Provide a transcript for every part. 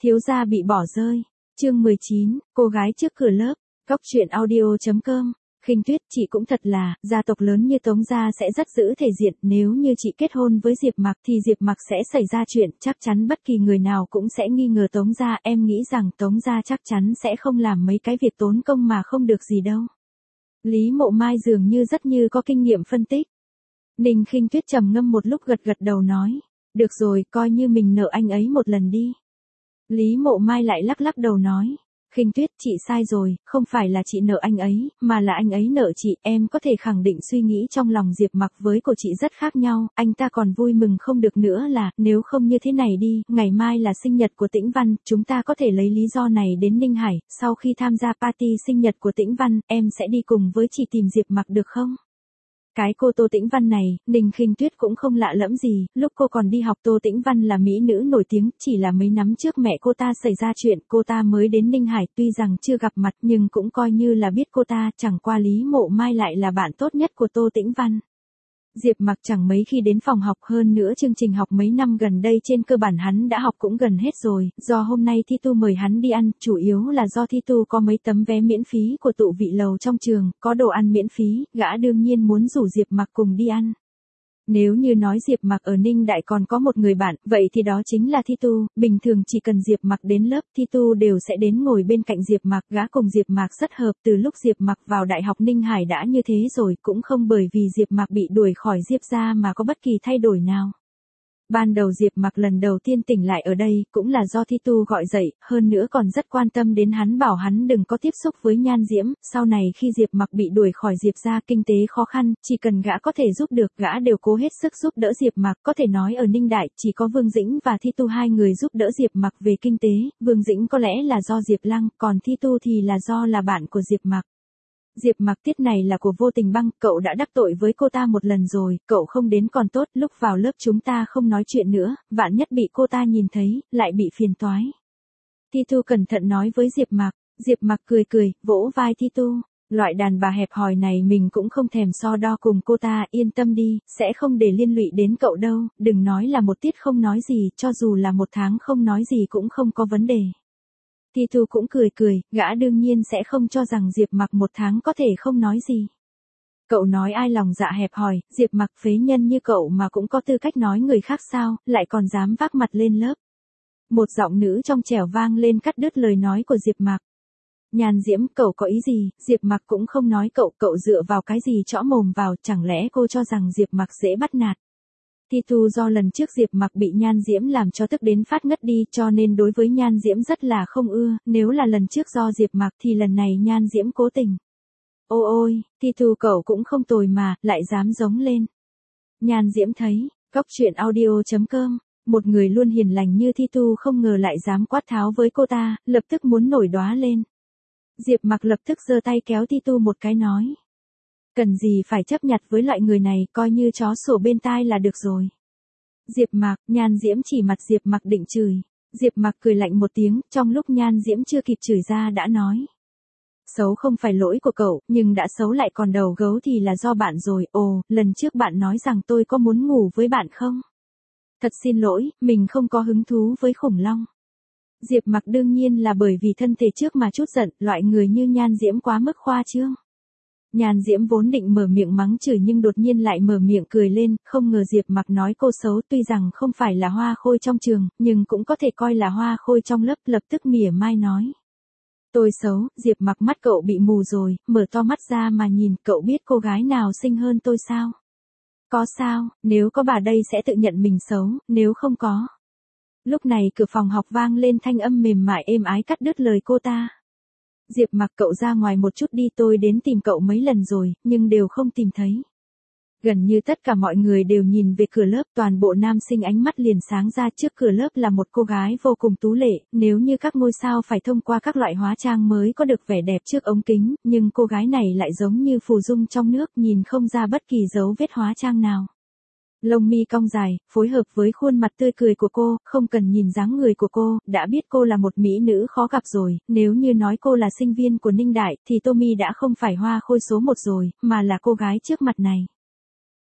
Thiếu gia bị bỏ rơi. Chương 19, cô gái trước cửa lớp. Góc truyện audio.com. Khinh Tuyết, chị cũng thật là, gia tộc lớn như Tống gia sẽ rất giữ thể diện, nếu như chị kết hôn với Diệp Mặc thì Diệp Mặc sẽ xảy ra chuyện, chắc chắn bất kỳ người nào cũng sẽ nghi ngờ Tống gia, em nghĩ rằng Tống gia chắc chắn sẽ không làm mấy cái việc tốn công mà không được gì đâu. Lý Mộ Mai dường như có kinh nghiệm phân tích. Ninh Khinh Tuyết trầm ngâm một lúc gật đầu nói, được rồi, coi như mình nợ anh ấy một lần đi. Lý Mộ Mai lại lắc đầu nói, Khinh Tuyết, chị sai rồi, không phải là chị nợ anh ấy, mà là anh ấy nợ chị, em có thể khẳng định suy nghĩ trong lòng Diệp Mặc với của chị rất khác nhau, anh ta còn vui mừng không được nữa là, nếu không như thế này đi, ngày mai là sinh nhật của Tĩnh Văn, chúng ta có thể lấy lý do này đến Ninh Hải, sau khi tham gia party sinh nhật của Tĩnh Văn, em sẽ đi cùng với chị tìm Diệp Mặc được không? Cái cô Tô Tĩnh Văn này, Ninh Khinh Tuyết cũng không lạ lẫm gì, lúc cô còn đi học Tô Tĩnh Văn là mỹ nữ nổi tiếng, chỉ là mấy năm trước mẹ cô ta xảy ra chuyện, cô ta mới đến Ninh Hải, tuy rằng chưa gặp mặt nhưng cũng coi như là biết cô ta, chẳng qua Lý Mộ Mai lại là bạn tốt nhất của Tô Tĩnh Văn. Diệp Mặc chẳng mấy khi đến phòng học, hơn nữa chương trình học mấy năm gần đây trên cơ bản hắn đã học cũng gần hết rồi, do hôm nay Thi Tu mời hắn đi ăn, chủ yếu là do Thi Tu có mấy tấm vé miễn phí của tụ vị lầu trong trường, có đồ ăn miễn phí, gã đương nhiên muốn rủ Diệp Mặc cùng đi ăn. Nếu như nói Diệp Mặc ở Ninh Đại còn có một người bạn, vậy thì đó chính là Thi Tu, bình thường chỉ cần Diệp Mặc đến lớp, Thi Tu đều sẽ đến ngồi bên cạnh Diệp Mặc, gã cùng Diệp Mặc rất hợp, từ lúc Diệp Mặc vào Đại học Ninh Hải đã như thế rồi, cũng không bởi vì Diệp Mặc bị đuổi khỏi Diệp gia mà có bất kỳ thay đổi nào. Ban đầu Diệp Mặc lần đầu tiên tỉnh lại ở đây, cũng là do Thi Tu gọi dậy, hơn nữa còn rất quan tâm đến hắn, bảo hắn đừng có tiếp xúc với Nhan Diễm, sau này khi Diệp Mặc bị đuổi khỏi Diệp gia, kinh tế khó khăn, chỉ cần gã có thể giúp được, gã đều cố hết sức giúp đỡ Diệp Mặc, có thể nói ở Ninh Đại, chỉ có Vương Dĩnh và Thi Tu hai người giúp đỡ Diệp Mặc về kinh tế, Vương Dĩnh có lẽ là do Diệp Lăng, còn Thi Tu thì là do là bạn của Diệp Mặc. Diệp Mặc tiết này là của Vô Tình Băng, cậu đã đắc tội với cô ta một lần rồi, cậu không đến còn tốt, lúc vào lớp chúng ta không nói chuyện nữa, vạn nhất bị cô ta nhìn thấy, lại bị phiền toái. Thi Tu cẩn thận nói với Diệp Mặc cười, vỗ vai Thi Tu, loại đàn bà hẹp hòi này mình cũng không thèm so đo cùng cô ta, yên tâm đi, sẽ không để liên lụy đến cậu đâu, đừng nói là một tiết không nói gì, cho dù là một tháng không nói gì cũng không có vấn đề. Thi Tu cũng cười, gã đương nhiên sẽ không cho rằng Diệp Mặc một tháng có thể không nói gì. Cậu nói ai lòng dạ hẹp hòi, Diệp Mặc phế nhân như cậu mà cũng có tư cách nói người khác sao, lại còn dám vác mặt lên lớp. Một giọng nữ trong trẻo vang lên cắt đứt lời nói của Diệp Mặc. Nhan Diễm, cậu có ý gì? Diệp Mặc cũng không nói cậu dựa vào cái gì chõ mồm vào, chẳng lẽ cô cho rằng Diệp Mặc dễ bắt nạt? Thi Tu do lần trước Diệp Mặc bị Nhan Diễm làm cho tức đến phát ngất đi, cho nên đối với Nhan Diễm rất là không ưa, nếu là lần trước do Diệp Mặc thì lần này Nhan Diễm cố tình. Ôi, Thi Tu cậu cũng không tồi mà, lại dám giống lên. Nhan Diễm thấy, góc truyện audio.com, một người luôn hiền lành như Thi Tu không ngờ lại dám quát tháo với cô ta, lập tức muốn nổi đoá lên. Diệp Mặc lập tức giơ tay kéo Thi Tu một cái nói. Cần gì phải chấp nhặt với loại người này, coi như chó sủa bên tai là được rồi. Diệp Mặc, Nhan Diễm chỉ mặt Diệp Mặc định chửi. Diệp Mặc cười lạnh một tiếng, trong lúc Nhan Diễm chưa kịp chửi ra đã nói. Xấu không phải lỗi của cậu, nhưng đã xấu lại còn đầu gấu thì là do bạn rồi, ồ, lần trước bạn nói rằng tôi có muốn ngủ với bạn không? Thật xin lỗi, mình không có hứng thú với khủng long. Diệp Mặc đương nhiên là bởi vì thân thể trước mà chút giận, loại người như Nhan Diễm quá mức khoa trương. Nhan Diễm vốn định mở miệng mắng chửi nhưng đột nhiên lại mở miệng cười lên, không ngờ Diệp Mặc nói cô xấu, tuy rằng không phải là hoa khôi trong trường, nhưng cũng có thể coi là hoa khôi trong lớp, lập tức mỉa mai nói. Tôi xấu, Diệp Mặc mắt cậu bị mù rồi, mở to mắt ra mà nhìn, cậu biết cô gái nào xinh hơn tôi sao? Có sao, nếu có bà đây sẽ tự nhận mình xấu, nếu không có. Lúc này cửa phòng học vang lên thanh âm mềm mại êm ái cắt đứt lời cô ta. Diệp Mặc, cậu ra ngoài một chút đi, tôi đến tìm cậu mấy lần rồi, nhưng đều không tìm thấy. Gần như tất cả mọi người đều nhìn về cửa lớp, toàn bộ nam sinh ánh mắt liền sáng ra, trước cửa lớp là một cô gái vô cùng tú lệ, nếu như các ngôi sao phải thông qua các loại hóa trang mới có được vẻ đẹp trước ống kính, nhưng cô gái này lại giống như phù dung trong nước, nhìn không ra bất kỳ dấu vết hóa trang nào. Lông mi cong dài, phối hợp với khuôn mặt tươi cười của cô, không cần nhìn dáng người của cô, đã biết cô là một mỹ nữ khó gặp rồi, nếu như nói cô là sinh viên của Ninh Đại, thì Tommy đã không phải hoa khôi số 1 rồi, mà là cô gái trước mặt này.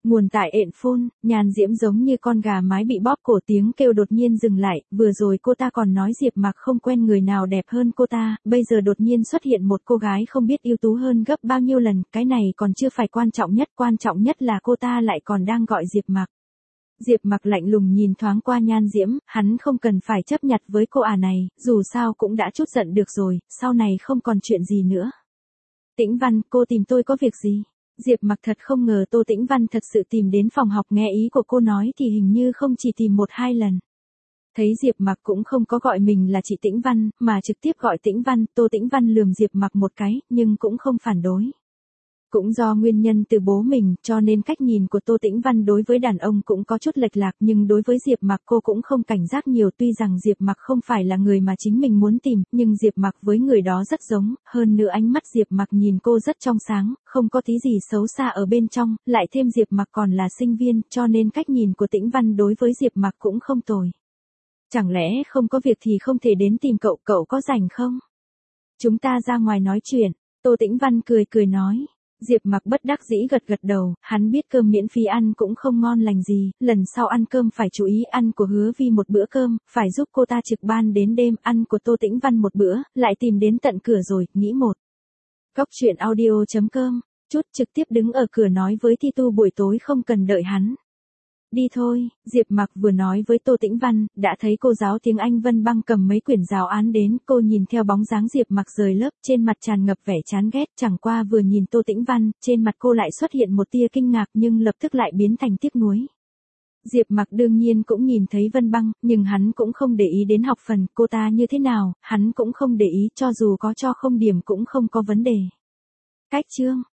Nguồn tại ện phôn, Nhan Diễm giống như con gà mái bị bóp cổ, tiếng kêu đột nhiên dừng lại, vừa rồi cô ta còn nói Diệp Mặc không quen người nào đẹp hơn cô ta, bây giờ đột nhiên xuất hiện một cô gái không biết ưu tú hơn gấp bao nhiêu lần, cái này còn chưa phải quan trọng nhất là cô ta lại còn đang gọi Diệp Mặc. Diệp Mặc lạnh lùng nhìn thoáng qua Nhan Diễm, hắn không cần phải chấp nhặt với cô này, dù sao cũng đã chút giận được rồi, sau này không còn chuyện gì nữa. Tĩnh Văn, cô tìm tôi có việc gì? Diệp Mặc thật không ngờ Tô Tĩnh Văn thật sự tìm đến phòng học, nghe ý của cô nói thì hình như không chỉ tìm 1-2 lần. Thấy Diệp Mặc cũng không có gọi mình là chị Tĩnh Văn, mà trực tiếp gọi Tĩnh Văn, Tô Tĩnh Văn lườm Diệp Mặc một cái, nhưng cũng không phản đối. Cũng do nguyên nhân từ bố mình, cho nên cách nhìn của Tô Tĩnh Văn đối với đàn ông cũng có chút lệch lạc, nhưng đối với Diệp Mặc cô cũng không cảnh giác nhiều, tuy rằng Diệp Mặc không phải là người mà chính mình muốn tìm, nhưng Diệp Mặc với người đó rất giống, hơn nữa ánh mắt Diệp Mặc nhìn cô rất trong sáng, không có tí gì xấu xa ở bên trong, lại thêm Diệp Mặc còn là sinh viên, cho nên cách nhìn của Tĩnh Văn đối với Diệp Mặc cũng không tồi. Chẳng lẽ không có việc thì không thể đến tìm cậu, cậu có rảnh không? Chúng ta ra ngoài nói chuyện, Tô Tĩnh Văn cười nói. Diệp Mặc bất đắc dĩ gật đầu, hắn biết cơm miễn phí ăn cũng không ngon lành gì, lần sau ăn cơm phải chú ý ăn của Hứa Vi một bữa cơm, phải giúp cô ta trực ban đến đêm, ăn của Tô Tĩnh Văn một bữa, lại tìm đến tận cửa rồi, nghĩ một. Góc truyện audio.com, chút trực tiếp đứng ở cửa nói với Thi Tu buổi tối không cần đợi hắn. Đi thôi, Diệp Mặc vừa nói với Tô Tĩnh Văn, đã thấy cô giáo tiếng Anh Vân Băng cầm mấy quyển giáo án đến, cô nhìn theo bóng dáng Diệp Mặc rời lớp, trên mặt tràn ngập vẻ chán ghét, chẳng qua vừa nhìn Tô Tĩnh Văn, trên mặt cô lại xuất hiện một tia kinh ngạc nhưng lập tức lại biến thành tiếc nuối. Diệp Mặc đương nhiên cũng nhìn thấy Vân Băng, nhưng hắn cũng không để ý đến học phần, cô ta như thế nào, hắn cũng không để ý, cho dù có cho không điểm cũng không có vấn đề. Cách chương